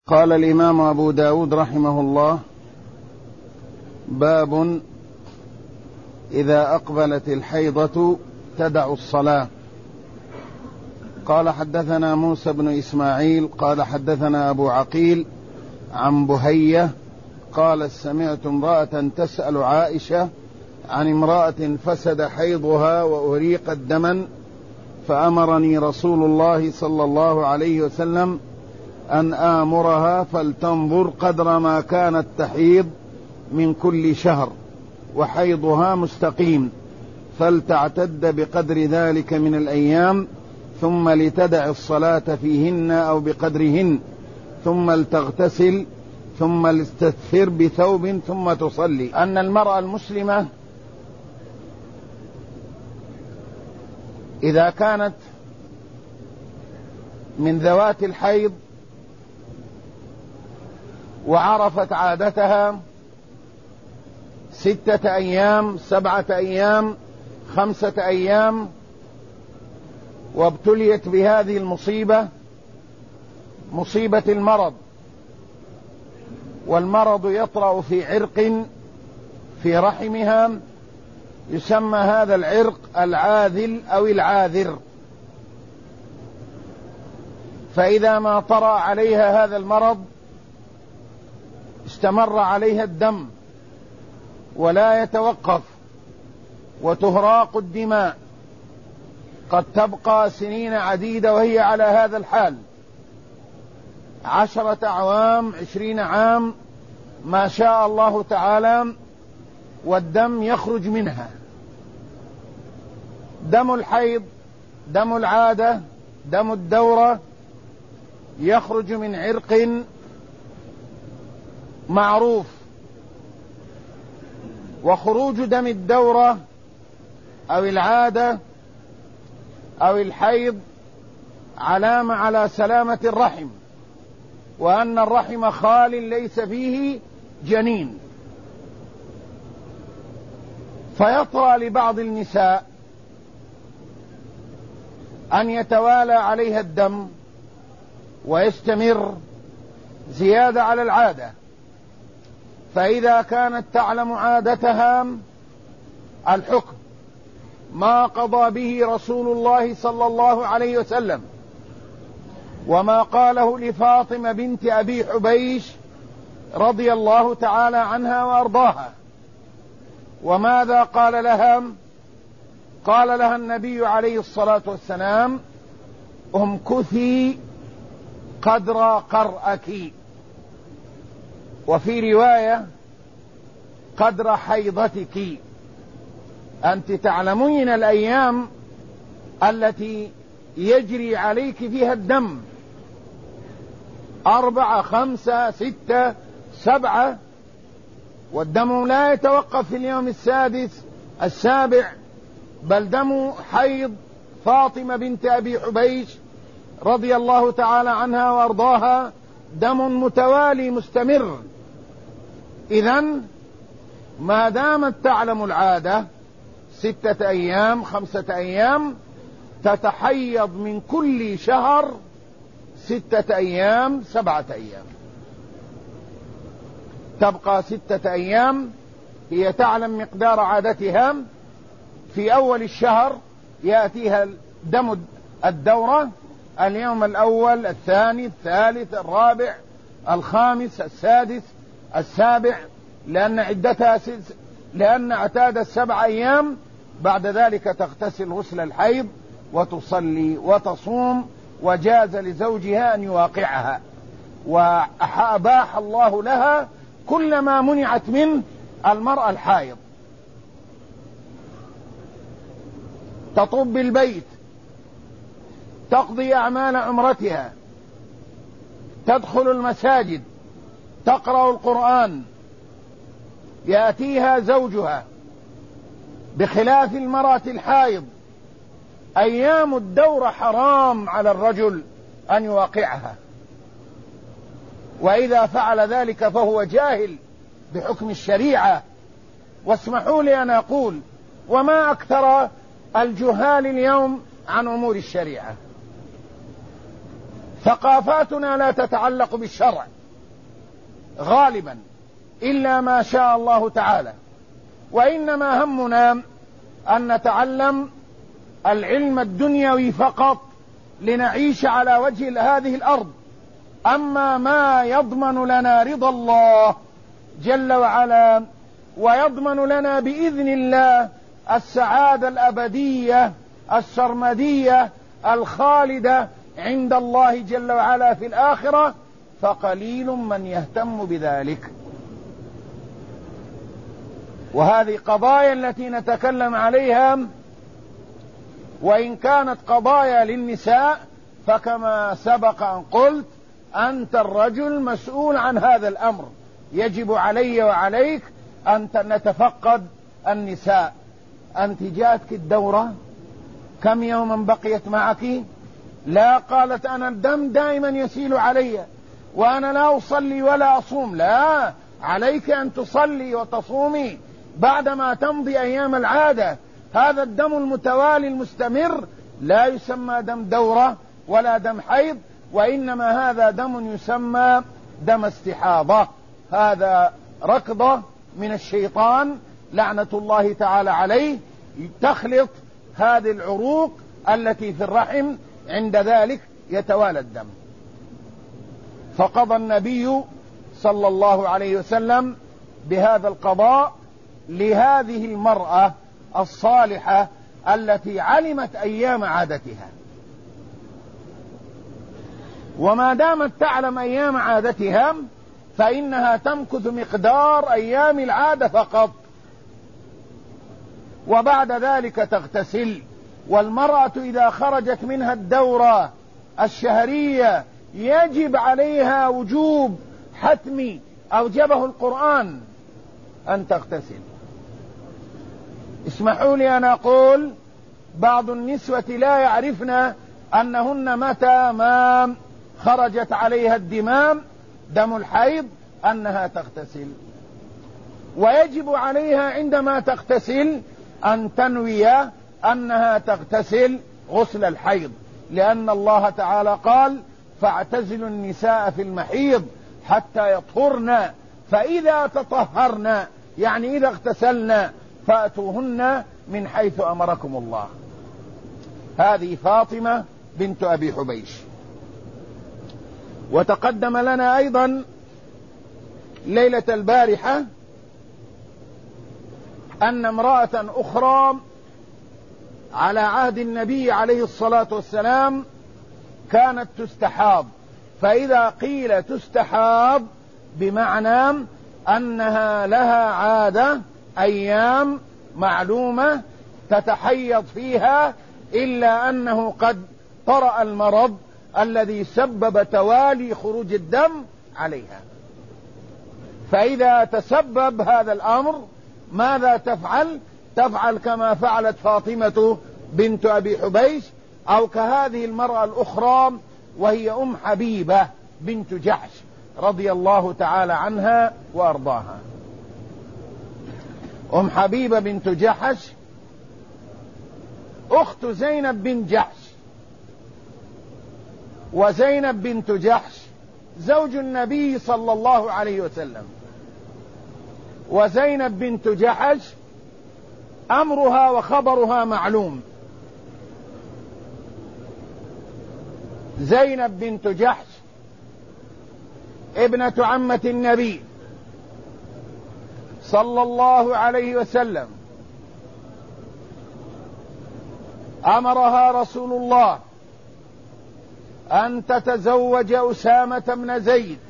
قال الإمام أبو داود رحمه الله: باب إذا أقبلت الحيضة تدع الصلاة. قال: حدثنا موسى بن إسماعيل قال حدثنا أبو عقيل عن بهية قال: سمعت امرأة تسأل عائشة عن امرأة فسد حيضها وأريقت دما، فأمرني رسول الله صلى الله عليه وسلم أن آمرها فلتنظر قدر ما كانت تحيض من كل شهر وحيضها مستقيم، فلتعتد بقدر ذلك من الأيام، ثم لتدع الصلاة فيهن أو بقدرهن، ثم لتغتسل، ثم لتستثر بثوب ثم تصلي. أن المرأة المسلمة إذا كانت من ذوات الحيض وعرفت عادتها 6 أيام 7 أيام 5 أيام وابتليت بهذه المصيبة، مصيبة المرض، والمرض يطرأ في عرق في رحمها، يسمى هذا العرق العاذل أو العاذر. فإذا ما طرأ عليها هذا المرض استمر عليها الدم ولا يتوقف، وتهراق الدماء، قد تبقى سنين عديدة وهي على هذا الحال، 10 أعوام 20 عام ما شاء الله تعالى، والدم يخرج منها. دم الحيض، دم العادة، دم الدورة يخرج من عرق معروف، وخروج دم الدورة أو العادة أو الحيض علامة على سلامة الرحم، وأن الرحم خال ليس فيه جنين. فيطرأ لبعض النساء أن يتوالى عليها الدم ويستمر زيادة على العادة، فإذا كانت تعلم عادتها الحكم ما قضى به رسول الله صلى الله عليه وسلم، وما قاله لفاطمة بنت أبي حبيش رضي الله تعالى عنها وأرضاها. وماذا قال لها؟ قال لها النبي عليه الصلاة والسلام: امكثي قدر قرأك، وفي رواية قدر حيضتك. أنت تعلمين الأيام التي يجري عليك فيها الدم، 4 5 6 7، والدم لا يتوقف في اليوم 6 7، بل دم حيض فاطمة بنت أبي حبيش رضي الله تعالى عنها وأرضاها دم متوالي مستمر. إذن ما دامت تعلم العادة 6 أيام 5 أيام، تتحيض من كل شهر 6 أيام 7 أيام، تبقى 6 أيام هي تعلم مقدار عادتها. في أول الشهر يأتيها دم الدورة، اليوم الأول الثاني الثالث الرابع الخامس السادس السابع، لأن اعتادت 7 أيام. بعد ذلك تغتسل غسل الحيض وتصلي وتصوم، وجاز لزوجها أن يواقعها، وأباح الله لها كل ما منعت منه المرأة الحائض. تطوف بالبيت، تقضي أعمال عمرتها، تدخل المساجد، تقرأ القرآن، يأتيها زوجها، بخلاف المرأة الحائض. أيام الدورة حرام على الرجل أن يواقعها، وإذا فعل ذلك فهو جاهل بحكم الشريعة. واسمحوا لي أن أقول: وما أكثر الجهال اليوم عن أمور الشريعة. ثقافاتنا لا تتعلق بالشرع، غالبا إلا ما شاء الله تعالى، وإنما همنا أن نتعلم العلم الدنيوي فقط لنعيش على وجه هذه الأرض. أما ما يضمن لنا رضا الله جل وعلا ويضمن لنا بإذن الله السعادة الأبدية السرمدية الخالدة عند الله جل وعلا في الآخرة، فقليل من يهتم بذلك. وهذه قضايا التي نتكلم عليها وإن كانت قضايا للنساء، فكما سبق أن قلت أنت الرجل مسؤول عن هذا الأمر. يجب علي وعليك أن نتفقد النساء. أنت جاءتك الدورة، كم يوما بقيت معك؟ لا، قالت أنا الدم دائما يسيل علي وأنا لا أصلي ولا أصوم. لا، عليك أن تصلي وتصومي بعدما تمضي أيام العادة. هذا الدم المتوالي المستمر لا يسمى دم دورة ولا دم حيض، وإنما هذا دم يسمى دم استحاضة. هذا ركضة من الشيطان لعنة الله تعالى عليه، تخلط هذه العروق التي في الرحم، عند ذلك يتوالى الدم. فقضى النبي صلى الله عليه وسلم بهذا القضاء لهذه المرأة الصالحة التي علمت أيام عادتها. وما دامت تعلم أيام عادتها فإنها تمكث مقدار أيام العادة فقط، وبعد ذلك تغتسل. والمرأة إذا خرجت منها الدورة الشهرية يجب عليها وجوب حتمي أوجبه القرآن أن تغتسل. اسمحوا لي أن أقول بعض النسوة لا يعرفن أنهن متى ما خرجت عليها الدمام دم الحيض أنها تغتسل، ويجب عليها عندما تغتسل أن تنوي أنها تغتسل غسل الحيض، لأن الله تعالى قال فاعتزلوا النساء في المحيض حتى يطهرن فإذا تطهرن، يعني إذا اغتسلن فأتوهن من حيث أمركم الله. هذه فاطمة بنت أبي حبيش. وتقدم لنا أيضا ليلة البارحة أن امرأة أخرى على عهد النبي عليه الصلاة والسلام كانت تستحاض. فإذا قيل تستحاض بمعنى أنها لها عادة أيام معلومة تتحيض فيها، إلا أنه قد طرأ المرض الذي سبب توالي خروج الدم عليها. فإذا تسبب هذا الأمر ماذا تفعل؟ تفعل كما فعلت فاطمة بنت أبي حبيش، أو كهذه المرأة الأخرى وهي أم حبيبة بنت جحش رضي الله تعالى عنها وأرضاها. أم حبيبة بنت جحش أخت زينب بن جحش، وزينب بنت جحش زوج النبي صلى الله عليه وسلم. وزينب بنت جحش أمرها وخبرها معلوم. زينب بنت جحش ابنة عمة النبي صلى الله عليه وسلم، أمرها رسول الله أن تتزوج أسامة بن زيد.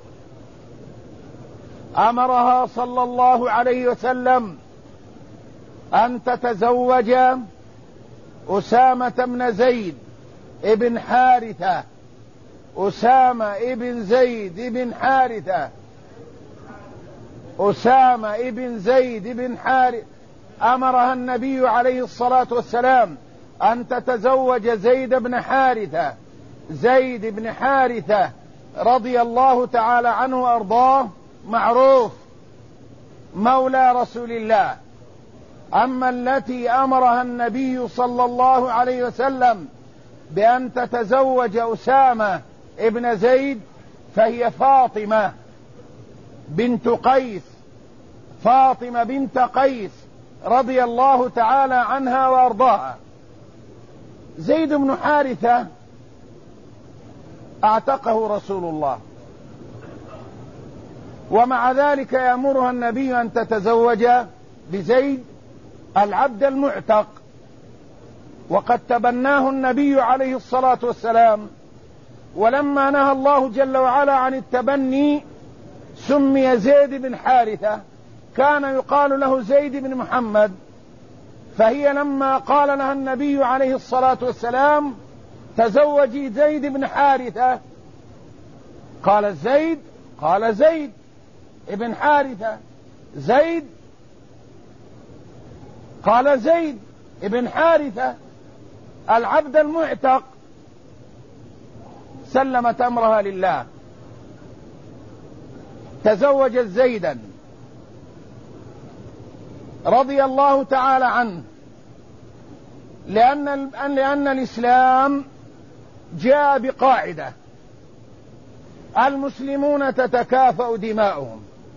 أمرها صلى الله عليه وسلم أن تتزوج أسامة بن زيد ابن حارثة. أسامة ابن زيد ابن حارثة، أسامة ابن زيد ابن حارثة. أمرها النبي عليه الصلاة والسلام أن تتزوج زيد بن حارثة. زيد بن حارثة رضي الله تعالى عنه وأرضاه معروف مولى رسول الله. أما التي أمرها النبي صلى الله عليه وسلم بأن تتزوج أسامة ابن زيد فهي فاطمة بنت قيس، فاطمة بنت قيس رضي الله تعالى عنها وارضاها. زيد بن حارثة اعتقه رسول الله، ومع ذلك يأمرها النبي أن تتزوج بزيد العبد المعتق، وقد تبناه النبي عليه الصلاة والسلام. ولما نهى الله جل وعلا عن التبني سمي زيد بن حارثة، كان يقال له زيد بن محمد. فهي لما قال لها النبي عليه الصلاة والسلام تزوجي زيد بن حارثة، قال زيد، قال زيد ابن حارثة، زيد، قال زيد ابن حارثة العبد المعتق. سلمت أمرها لله، تزوجت زيدا رضي الله تعالى عنه، لأن الإسلام جاء بقاعدة: المسلمون تتكافأ دماؤهم،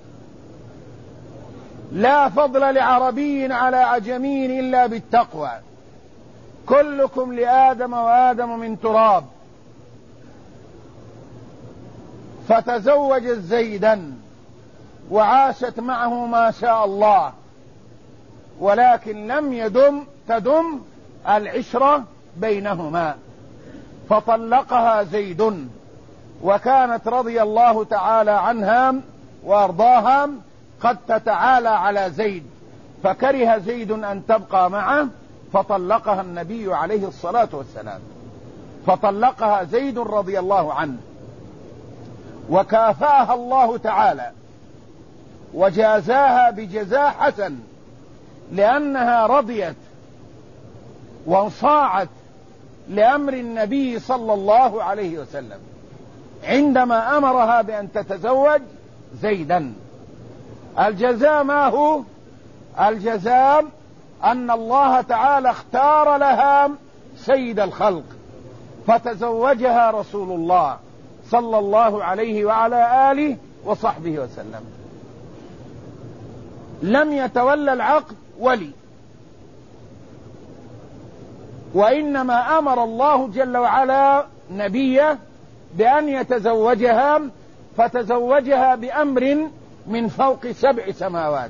لا فضل لعربي على عجمي إلا بالتقوى، كلكم لآدم وآدم من تراب. فتزوجت زيدا وعاشت معه ما شاء الله، ولكن لم تدم العشرة بينهما، فطلقها زيد. وكانت رضي الله تعالى عنها وارضاها قد تتعالى على زيد، فكره زيد أن تبقى معه فطلقها النبي عليه الصلاة والسلام، فطلقها زيد رضي الله عنه. وكافأها الله تعالى وجازاها بجزاء حسن، لأنها رضيت وانصاعت لأمر النبي صلى الله عليه وسلم عندما أمرها بأن تتزوج زيدا. الجزاء ما هو؟ الجزاء أن الله تعالى اختار لها سيد الخلق، فتزوجها رسول الله صلى الله عليه وعلى آله وصحبه وسلم. لم يتولى العقد ولي، وإنما أمر الله جل وعلا نبيه بأن يتزوجها، فتزوجها بأمر من فوق 7 سماوات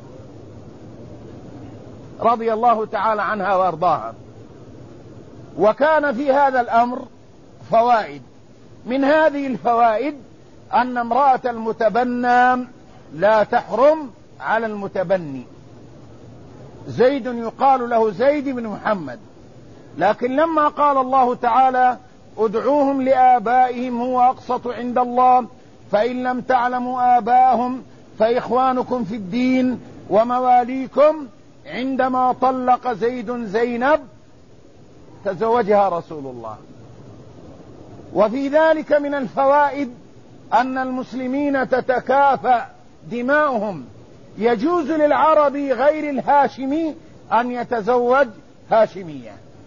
رضي الله تعالى عنها وارضاها. وكان في هذا الأمر فوائد. من هذه الفوائد أن امرأة المتبنى لا تحرم على المتبني. زيد يقال له زيد بن محمد، لكن لما قال الله تعالى ادعوهم لآبائهم هو أقسط عند الله فإن لم تعلموا آباءهم فإخوانكم في الدين ومواليكم، عندما طلق زيد زينب تزوجها رسول الله. وفي ذلك من الفوائد أن المسلمين تتكافأ دماؤهم، يجوز للعربي غير الهاشمي أن يتزوج هاشمية،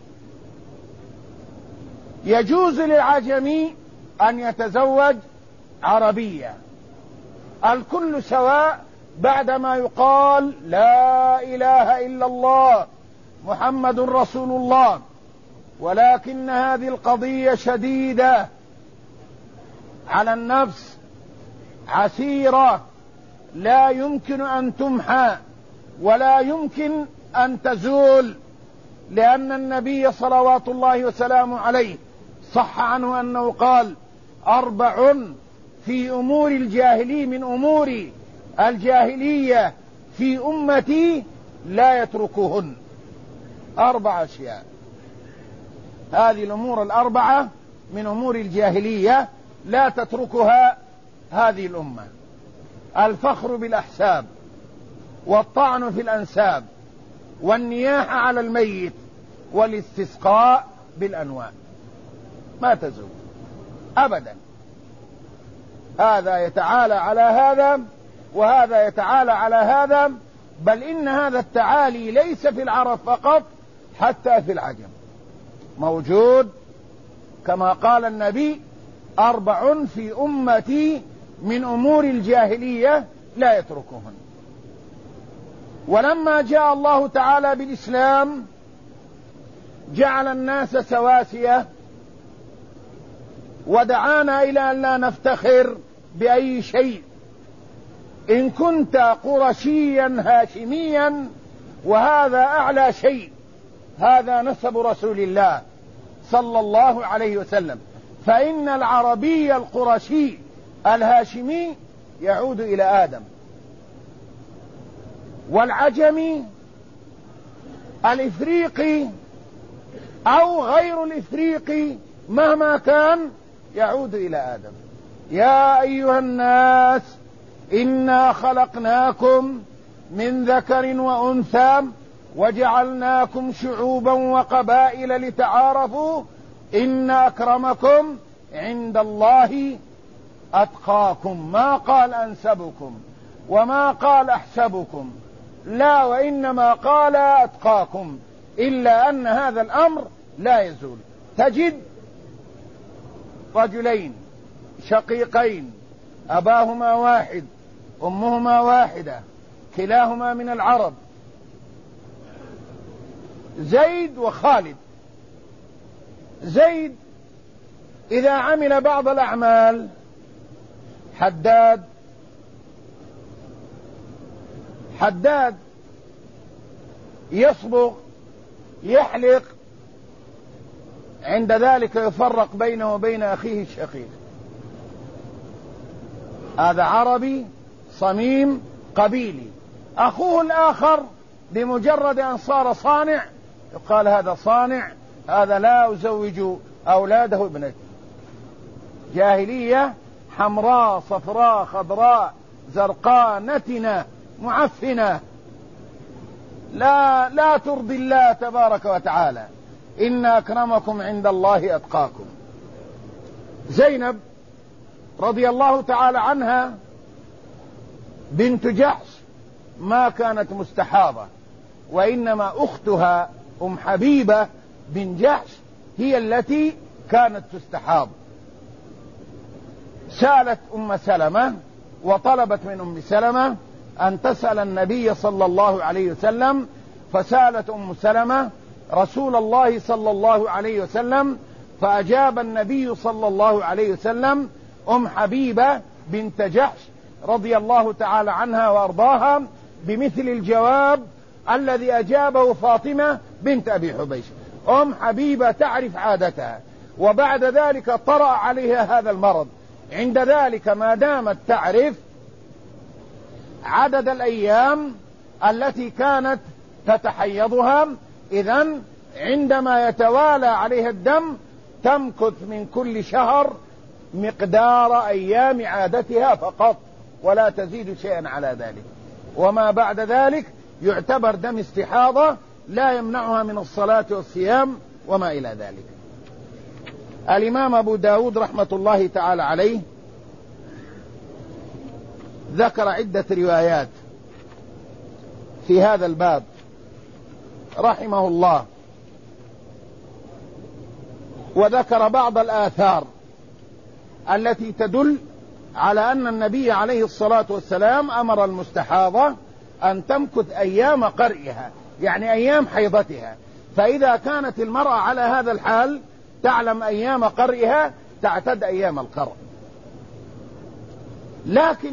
يجوز للعجمي أن يتزوج عربية، الكل سواء بعدما يقال لا إله إلا الله محمد رسول الله. ولكن هذه القضية شديدة على النفس، عسيرة، لا يمكن أن تمحى ولا يمكن أن تزول، لأن النبي صلوات الله وسلامه عليه صح عنه أنه قال 4 في أمور الجاهلية من أمور الجاهلية في أمتي لا يتركوهن. 4 أشياء، هذه الأمور 4 من أمور الجاهلية لا تتركها هذه الأمة: الفخر بالأحساب، والطعن في الأنساب، والنياحة على الميت، والاستسقاء بالأنواع. ما تزول أبدا. هذا يتعالى على هذا وهذا يتعالى على هذا، بل إن هذا التعالي ليس في العرب فقط، حتى في العجم موجود، كما قال النبي 4 في أمتي من أمور الجاهلية لا يتركهن. ولما جاء الله تعالى بالإسلام جعل الناس سواسية، ودعانا إلى أن لا نفتخر بأي شيء. إن كنت قرشيا هاشميا وهذا أعلى شيء، هذا نسب رسول الله صلى الله عليه وسلم، فإن العربي القرشي الهاشمي يعود إلى آدم، والعجمي الإفريقي أو غير الإفريقي مهما كان يعود إلى آدم. يا أيها الناس إنا خلقناكم من ذكر وأنثى وجعلناكم شعوبا وقبائل لتعارفوا إن أكرمكم عند الله أتقاكم. ما قال أنسبكم وما قال أحسبكم، لا، وإنما قال أتقاكم، إلا أن هذا الأمر لا يزول. تجد رجلين شقيقين أباهما واحد أمهما واحدة كلاهما من العرب، زيد وخالد. زيد إذا عمل بعض الأعمال، حداد يصبغ يحلق، عند ذلك يفرق بينه وبين أخيه الشقيق. هذا عربي صميم قبيلي. أخوه الآخر بمجرد أن صار صانع يقال هذا صانع، هذا لا أزوج أولاده ابنتي. جاهلية حمراء صفراء خضراء زرقاء نتنة معفنة، لا ترضي الله تبارك وتعالى. إن أكرمكم عند الله أتقاكم. زينب رضي الله تعالى عنها بنت جحش ما كانت مستحاضة، وإنما أختها أم حبيبة بن جحش هي التي كانت تستحاض. سألت أم سلمة وطلبت من أم سلمة أن تسأل النبي صلى الله عليه وسلم، فسألت أم سلمة رسول الله صلى الله عليه وسلم، فأجاب النبي صلى الله عليه وسلم أم حبيبة بنت جحش رضي الله تعالى عنها وأرضاها بمثل الجواب الذي أجابه فاطمة بنت أبي حبيش. أم حبيبة تعرف عادتها، وبعد ذلك طرأ عليها هذا المرض. عند ذلك ما دامت تعرف عدد الأيام التي كانت تتحيضها، إذن عندما يتوالى عليها الدم تمكث من كل شهر مقدار أيام عادتها فقط، ولا تزيد شيئا على ذلك، وما بعد ذلك يعتبر دم استحاضة لا يمنعها من الصلاة والصيام وما إلى ذلك. الإمام أبو داود رحمة الله تعالى عليه ذكر عدة روايات في هذا الباب رحمه الله، وذكر بعض الآثار التي تدل على أن النبي عليه الصلاة والسلام أمر المستحاضة أن تمكث أيام قرئها، يعني أيام حيضتها. فإذا كانت المرأة على هذا الحال تعلم أيام قرئها تعتد أيام القرء. لكن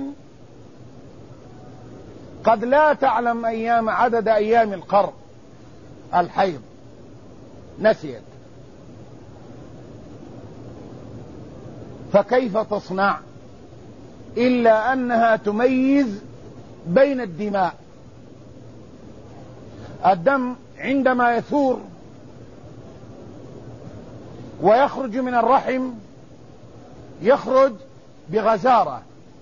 قد لا تعلم عدد أيام القرء الحيض، نسيت، فكيف تصنع؟ إلا أنها تميز بين الدماء. الدم عندما يثور ويخرج من الرحم يخرج بغزارة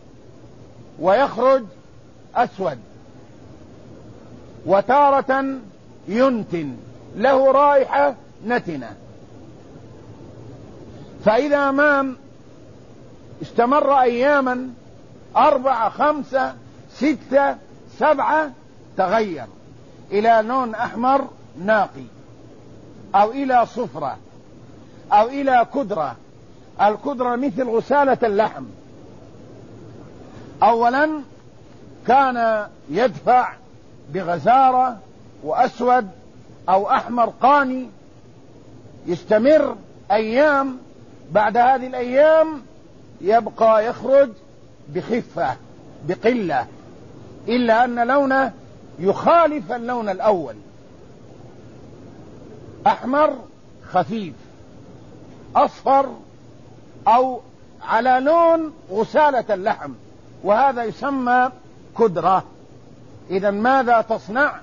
ويخرج أسود، وتارة ينتن له رائحة نتنة. فإذا ما استمر أياما 4 5 6 7 تغير إلى لون أحمر ناقي، أو إلى صفرة، أو إلى كدرة. الكدرة مثل غسالة اللحم، أولا كان يدفع بغزارة وأسود أو أحمر قاني يستمر أيام، بعد هذه الأيام يبقى يخرج بخفة بقلة، إلا أن لونه يخالف اللون الأول، أحمر خفيف، أصفر أو على لون غسالة اللحم، وهذا يسمى كدرة. إذا ماذا تصنع؟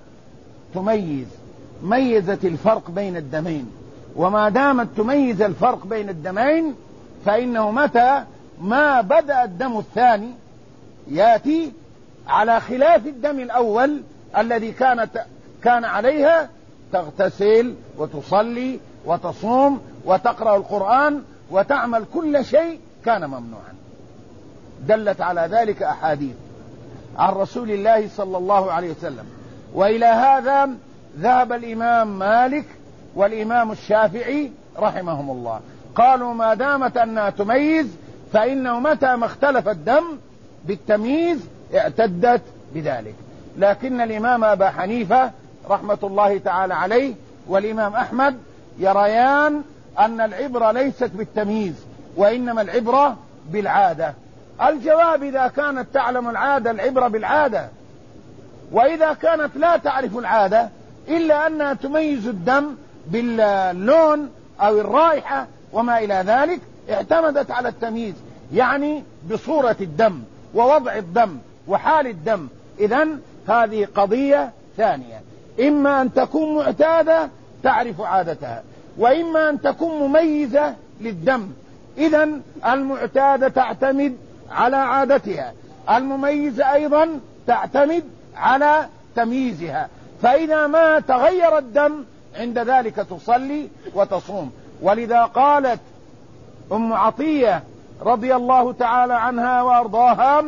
ميزت الفرق بين الدمين، وما دامت تميز الفرق بين الدمين فإنه متى ما بدأ الدم الثاني يأتي على خلاف الدم الأول الذي كان عليها تغتسل وتصلي وتصوم وتقرأ القرآن وتعمل كل شيء كان ممنوعا. دلت على ذلك أحاديث عن رسول الله صلى الله عليه وسلم. وإلى هذا ذهب الإمام مالك والإمام الشافعي رحمهم الله، قالوا ما دامت أنها تميز فإنه متى ما اختلف الدم بالتمييز اعتدت بذلك. لكن الإمام أبا حنيفة رحمة الله تعالى عليه والإمام أحمد يريان أن العبرة ليست بالتمييز وإنما العبرة بالعادة. الجواب إذا كانت تعلم العادة العبرة بالعادة، وإذا كانت لا تعرف العادة إلا أنها تميز الدم باللون أو الرائحة وما إلى ذلك اعتمدت على التمييز، يعني بصورة الدم ووضع الدم وحال الدم. إذن هذه قضية ثانية، إما أن تكون معتادة تعرف عادتها، وإما أن تكون مميزة للدم. إذن المعتادة تعتمد على عادتها، المميزة أيضا تعتمد على تمييزها، فإذا ما تغير الدم عند ذلك تصلي وتصوم. ولذا قالت أم عطية رضي الله تعالى عنها وأرضاها: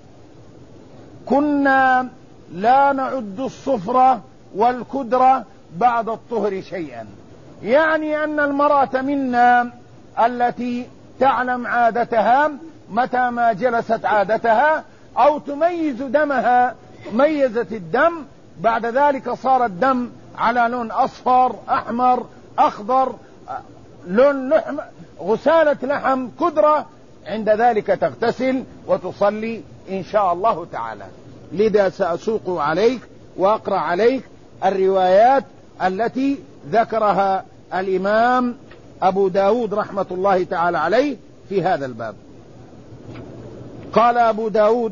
كنا لا نعد الصفرة والكدرة بعد الطهر شيئا، يعني أن المرأة منا التي تعلم عادتها متى ما جلست عادتها أو تميز دمها ميزت الدم، بعد ذلك صار الدم على لون أصفر أحمر أخضر، لون لحم غسالة لحم كدرة، عند ذلك تغتسل وتصلي إن شاء الله تعالى. لذا سأسوق عليك وأقرأ عليك الروايات التي ذكرها الإمام أبو داود رحمة الله تعالى عليه في هذا الباب. قال أبو داود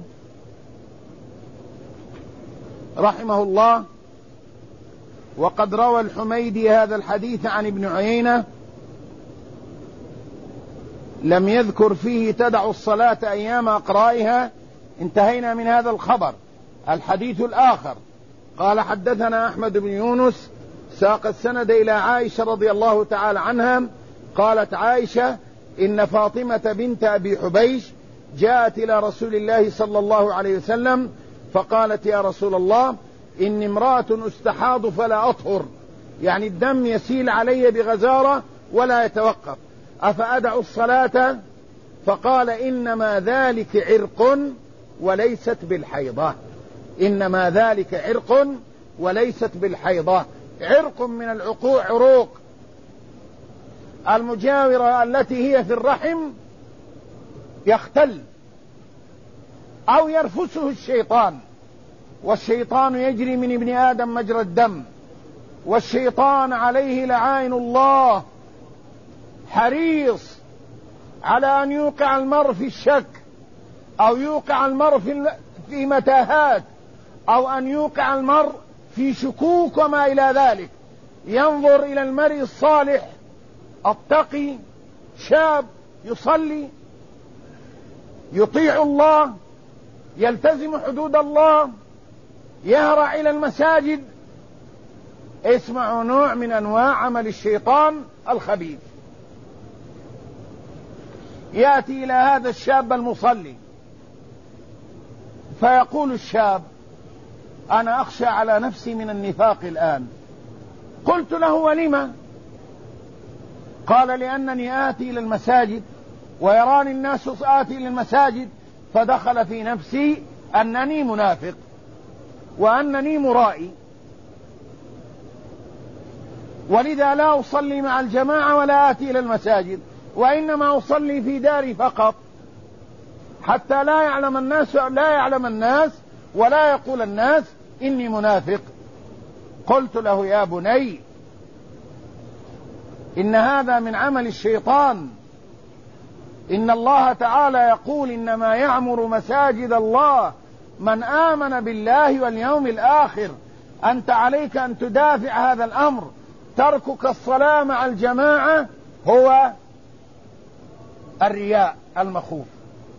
رحمه الله: وقد روى الحميدي هذا الحديث عن ابن عيينة، لم يذكر فيه تدع الصلاة أيام أقرائها. انتهينا من هذا الخبر. الحديث الآخر قال: حدثنا أحمد بن يونس، ساق السند إلى عائشة رضي الله تعالى عنها، قالت عائشة: إن فاطمة بنت أبي حبيش جاءت إلى رسول الله صلى الله عليه وسلم فقالت: يا رسول الله، إني امرأة استحاض فلا أطهر، يعني الدم يسيل علي بغزارة ولا يتوقف، أفأدع الصلاة؟ فقال: إنما ذلك عرق وليست بالحيضة. إنما ذلك عرق وليست بالحيضة. عرق من العقوع، عروق المجاورة التي هي في الرحم يختل أو يرفسه الشيطان، والشيطان يجري من ابن آدم مجرى الدم، والشيطان عليه لعائن الله حريص على أن يوقع المرء في الشك، أو يوقع المرء في متاهات، أو أن يوقع المرء في شكوك وما إلى ذلك. ينظر إلى المرء الصالح التقي شاب يصلي يطيع الله يلتزم حدود الله يهرع إلى المساجد، اسمعوا نوع من أنواع عمل الشيطان الخبيث. يأتي إلى هذا الشاب المصلي فيقول الشاب: أنا أخشى على نفسي من النفاق الآن. قلت له: ولم؟ قال: لأنني آتي إلى المساجد ويراني الناس آتي إلى المساجد فدخل في نفسي أنني منافق وأنني مرائي، ولذا لا أصلي مع الجماعة ولا آتي إلى المساجد، وإنما أصلي في داري فقط حتى لا يعلم الناس ولا يقول الناس إني منافق. قلت له: يا بني، إن هذا من عمل الشيطان. إن الله تعالى يقول: إنما يعمر مساجد الله من آمن بالله واليوم الآخر. أنت عليك أن تدافع هذا الأمر. تركك الصلاة مع الجماعة هو الرياء المخوف،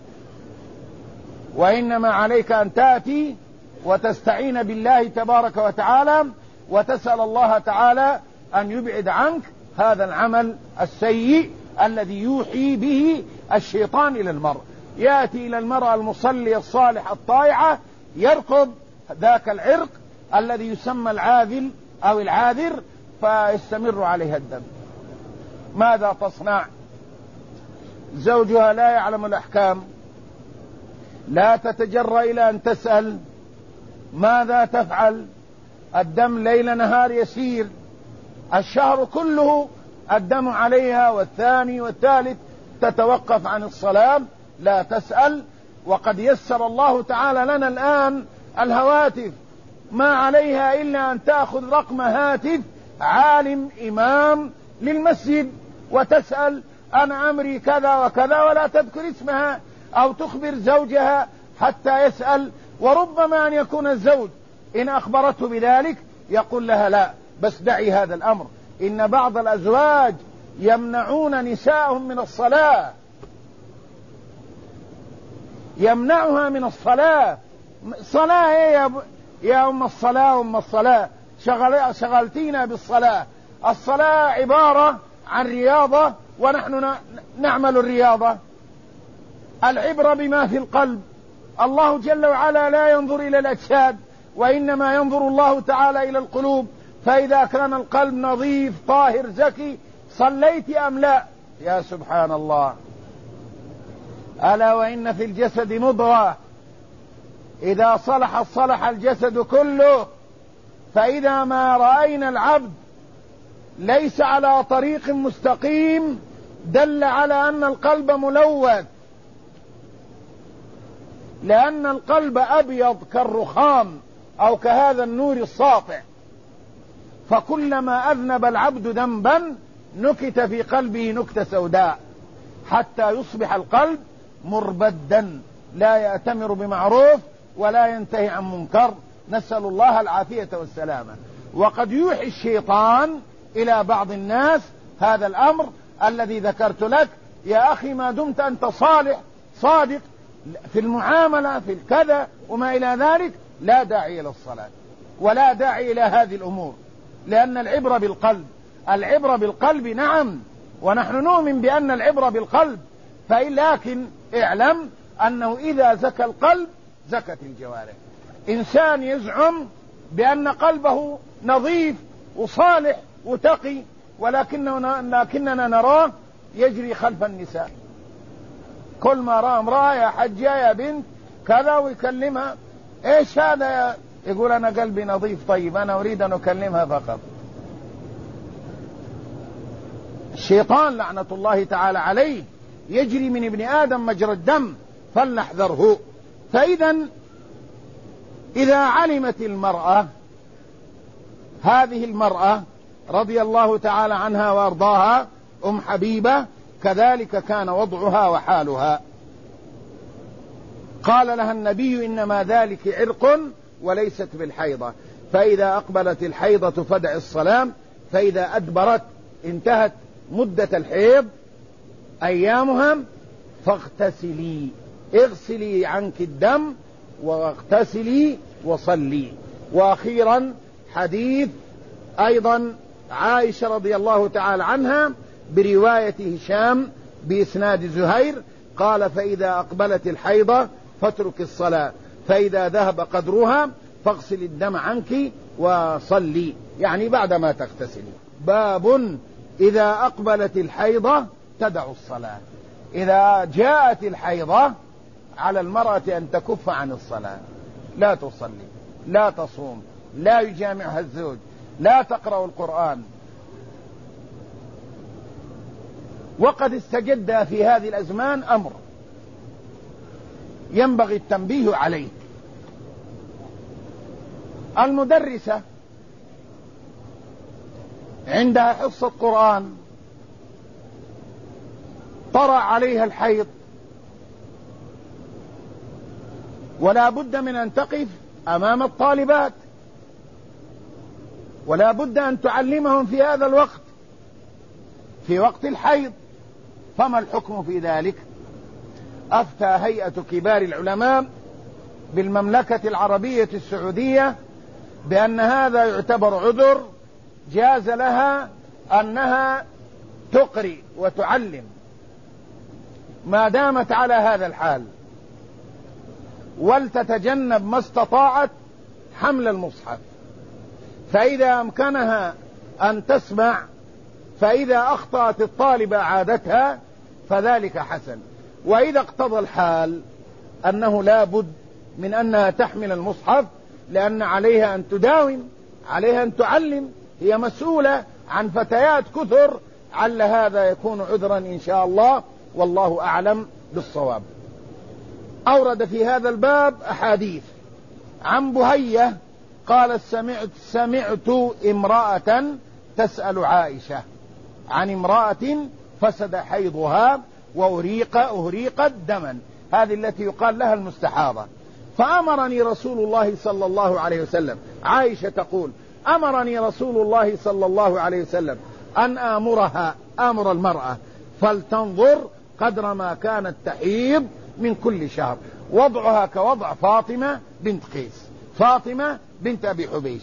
وإنما عليك أن تأتي وتستعين بالله تبارك وتعالى وتسأل الله تعالى أن يبعد عنك هذا العمل السيء الذي يوحي به الشيطان إلى المرء. يأتي إلى المرأة المصلي الصالح الطائعة يركض ذاك العرق الذي يسمى العاذل أو العاذر فيستمر عليها الدم. ماذا تصنع؟ زوجها لا يعلم الأحكام، لا تتجرأ إلى أن تسأل ماذا تفعل. الدم ليل نهار يسير، الشهر كله الدم عليها، والثاني والثالث تتوقف عن الصلاة لا تسأل. وقد يسر الله تعالى لنا الآن الهواتف، ما عليها إلا أن تأخذ رقم هاتف عالم إمام للمسجد وتسأل: أنا أمري كذا وكذا، ولا تذكر اسمها أو تخبر زوجها حتى يسأل. وربما أن يكون الزوج إن أخبرته بذلك يقول لها: لا، بس دعي هذا الأمر. إن بعض الأزواج يمنعون نساءهم من الصلاة، يمنعها من الصلاة. صلاة إيه يا أم الصلاة؟ أم الصلاة شغلتينا بالصلاة. الصلاة عبارة عن رياضة ونحن نعمل الرياضة. العبرة بما في القلب. الله جل وعلا لا ينظر إلى الأجساد، وإنما ينظر الله تعالى إلى القلوب. فإذا كان القلب نظيف طاهر زكي صليت أم لا؟ يا سبحان الله. ألا وإن في الجسد مضغة إذا صلحت صلح الجسد كله. فإذا ما رأينا العبد ليس على طريق مستقيم دل على أن القلب ملوث، لأن القلب أبيض كالرخام أو كهذا النور الساطع. فكلما أذنب العبد ذنبا نكت في قلبه نكتة سوداء حتى يصبح القلب مربدا لا يأتمر بمعروف ولا ينتهي عن منكر. نسأل الله العافية والسلامة. وقد يوحي الشيطان إلى بعض الناس هذا الأمر الذي ذكرت لك: يا أخي ما دمت أنت صالح صادق في المعاملة في الكذا وما إلى ذلك، لا داعي إلى الصلاة ولا داعي إلى هذه الأمور، لأن العبرة بالقلب. العبرة بالقلب نعم، ونحن نؤمن بأن العبرة بالقلب، لكن اعلم أنه إذا زكى القلب زكت الجوارح. إنسان يزعم بأن قلبه نظيف وصالح وتقي، لكننا نراه يجري خلف النساء. كل ما رأى امرأة: يا حجة يا بنت كذا، ويكلمها. ايش هذا؟ يقول: أنا قلبي نظيف طيب، أنا أريد أن أكلمها فقط. الشيطان لعنة الله تعالى عليه يجري من ابن آدم مجرى الدم، فلنحذره. إذا علمت المرأة، هذه المرأة رضي الله تعالى عنها وأرضاها أم حبيبة كذلك كان وضعها وحالها. قال لها النبي: إنما ذلك عرق وليست بالحيضة، فإذا أقبلت الحيضة فدع الصلاة، فإذا أدبرت انتهت مدة الحيض أيامها فاغتسلي، اغسلي عنك الدم واغتسلي وصلي. وأخيرا حديث أيضا عائشة رضي الله تعالى عنها برواية هشام بإسناد زهير قال: فإذا أقبلت الحيضة فاترك الصلاة، فإذا ذهب قدرها فاغسل الدم عنك وصلي، يعني بعدما تغتسلي. باب إذا أقبلت الحيضة تدع الصلاة. إذا جاءت الحيضة على المرأة أن تكف عن الصلاة، لا تصلي، لا تصوم، لا يجامعها الزوج، لا تقرأ القرآن. وقد استجد في هذه الأزمان أمر ينبغي التنبيه عليه. المدرسة عندها حصة قرآن طرأ عليها الحيض، ولا بد من أن تقف أمام الطالبات، ولا بد أن تعلمهم في هذا الوقت، في وقت الحيض. فما الحكم في ذلك؟ أفتى هيئة كبار العلماء بالمملكة العربية السعودية بأن هذا يعتبر عذر، جاز لها أنها تقري وتعلم ما دامت على هذا الحال، ولتتجنب ما استطاعت حمل المصحف. فإذا أمكنها أن تسمع، فإذا أخطأت الطالبة عادتها فذلك حسن. وإذا اقتضى الحال أنه لا بد من أنها تحمل المصحف، لأن عليها أن تداوم، عليها أن تعلم، هي مسؤولة عن فتيات كثر، عل هذا يكون عذرا إن شاء الله، والله أعلم بالصواب. أورد في هذا الباب أحاديث. عن بهية قال سمعت امرأة تسأل عائشة عن امرأة فسد حيضها وأهريقت دما، هذه التي يقال لها المستحاضة. فأمرني رسول الله صلى الله عليه وسلم، عائشة تقول: أمرني رسول الله صلى الله عليه وسلم أن آمر المرأة فلتنظر قدر ما كانت تحيض من كل شهر، وضعها كوضع فاطمة بنت قيس، فاطمة بنت أبي حبيش.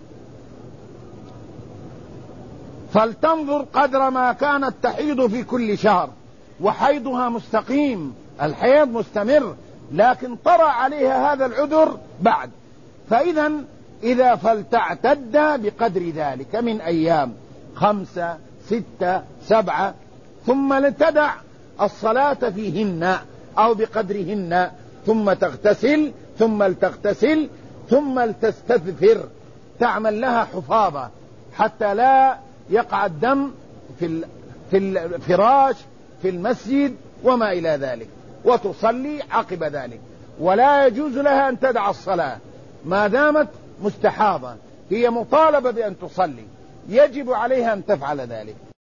فلتنظر قدر ما كانت تحيض في كل شهر، وحيضها مستقيم، الحيض مستمر، لكن طرأ عليها هذا العذر بعد. إذا فلتعتد بقدر ذلك من أيام 5 6 7، ثم لتدع الصلاة فيهن أو بقدرهن، ثم تغتسل، ثم لتغتسل، ثم لتستذفر، تعمل لها حفاظة حتى لا يقع الدم في الفراش في المسجد وما إلى ذلك، وتصلي عقب ذلك. ولا يجوز لها أن تدع الصلاة ما دامت مستحاضة، هي مطالبة بأن تصلي، يجب عليها أن تفعل ذلك.